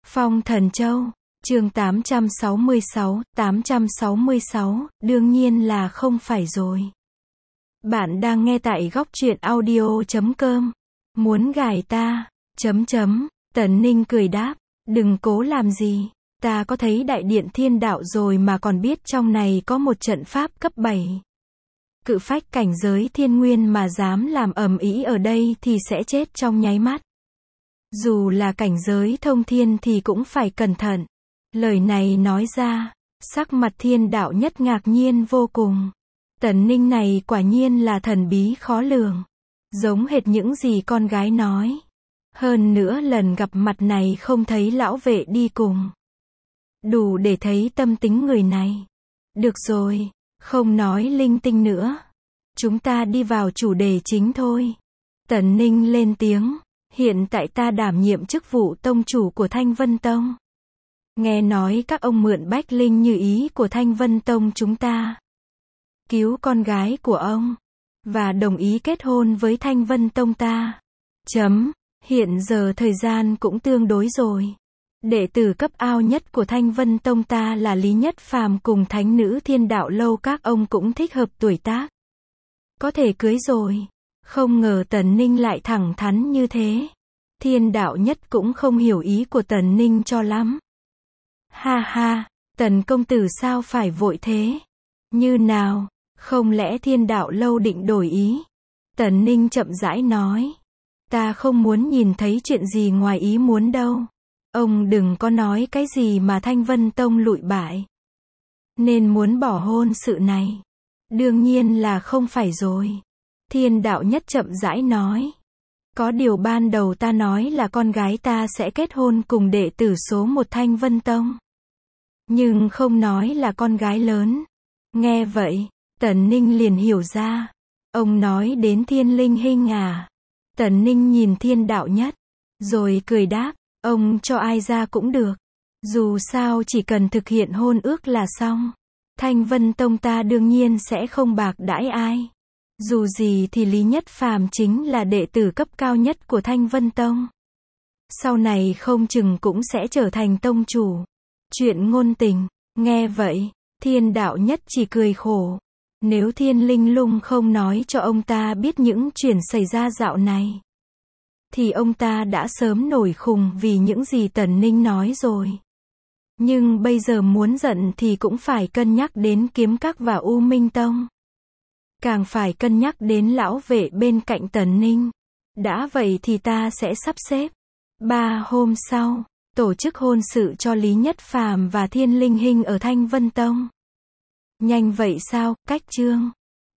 Phong Thần Châu, chương 866, đương nhiên là không phải rồi. Bạn đang nghe tại góc truyện audio.com. Muốn gài ta, Tần Ninh cười đáp, đừng cố làm gì, ta có thấy đại điện thiên đạo rồi mà còn biết trong này có một trận pháp cấp 7. Cự phách cảnh giới thiên nguyên mà dám làm ầm ĩ ở đây thì sẽ chết trong nháy mắt. Dù là cảnh giới thông thiên thì cũng phải cẩn thận. Lời này nói ra, sắc mặt thiên đạo nhất ngạc nhiên vô cùng. Tần Ninh này quả nhiên là thần bí khó lường. Giống hệt những gì con gái nói. Hơn nữa lần gặp mặt này không thấy lão vệ đi cùng. Đủ để thấy tâm tính người này. Được rồi, không nói linh tinh nữa. Chúng ta đi vào chủ đề chính thôi. Tần Ninh lên tiếng. Hiện tại ta đảm nhiệm chức vụ tông chủ của Thanh Vân Tông. Nghe nói các ông mượn bách linh như ý của Thanh Vân Tông chúng ta. Cứu con gái của ông. Và đồng ý kết hôn với Thanh Vân Tông ta. Hiện giờ thời gian cũng tương đối rồi. Đệ tử cấp ao nhất của Thanh Vân Tông ta là Lý Nhất Phàm cùng Thánh Nữ Thiên Đạo Lâu, các ông cũng thích hợp tuổi tác. Có thể cưới rồi. Không ngờ Tần Ninh lại thẳng thắn như thế. Thiên đạo nhất cũng không hiểu ý của Tần Ninh cho lắm. Ha ha, Tần công tử sao phải vội thế? Như nào, không lẽ Thiên Đạo Lâu định đổi ý? Tần Ninh chậm rãi nói. Ta không muốn nhìn thấy chuyện gì ngoài ý muốn đâu. Ông đừng có nói cái gì mà Thanh Vân Tông lụi bại. Nên muốn bỏ hôn sự này. Đương nhiên là không phải rồi. Thiên đạo nhất chậm rãi nói. Có điều ban đầu ta nói là con gái ta sẽ kết hôn cùng đệ tử số 1 Thanh Vân Tông. Nhưng không nói là con gái lớn. Nghe vậy, Tần Ninh liền hiểu ra. Ông nói đến Thiên Linh Hinh à? Tần Ninh nhìn thiên đạo nhất. Rồi cười đáp, ông cho ai ra cũng được. Dù sao chỉ cần thực hiện hôn ước là xong. Thanh Vân Tông ta đương nhiên sẽ không bạc đãi ai. Dù gì thì Lý Nhất Phàm chính là đệ tử cấp cao nhất của Thanh Vân Tông. Sau này không chừng cũng sẽ trở thành tông chủ. Chuyện ngôn tình, nghe vậy, thiên đạo nhất chỉ cười khổ. Nếu Thiên Linh Lung không nói cho ông ta biết những chuyện xảy ra dạo này, thì ông ta đã sớm nổi khùng vì những gì Tần Ninh nói rồi. Nhưng bây giờ muốn giận thì cũng phải cân nhắc đến Kiếm Các và U Minh Tông. Càng phải cân nhắc đến lão vệ bên cạnh Tần Ninh. Đã vậy thì ta sẽ sắp xếp 3 hôm sau, tổ chức hôn sự cho Lý Nhất Phàm và Thiên Linh Hinh ở Thanh Vân Tông. Nhanh vậy sao, cách chương.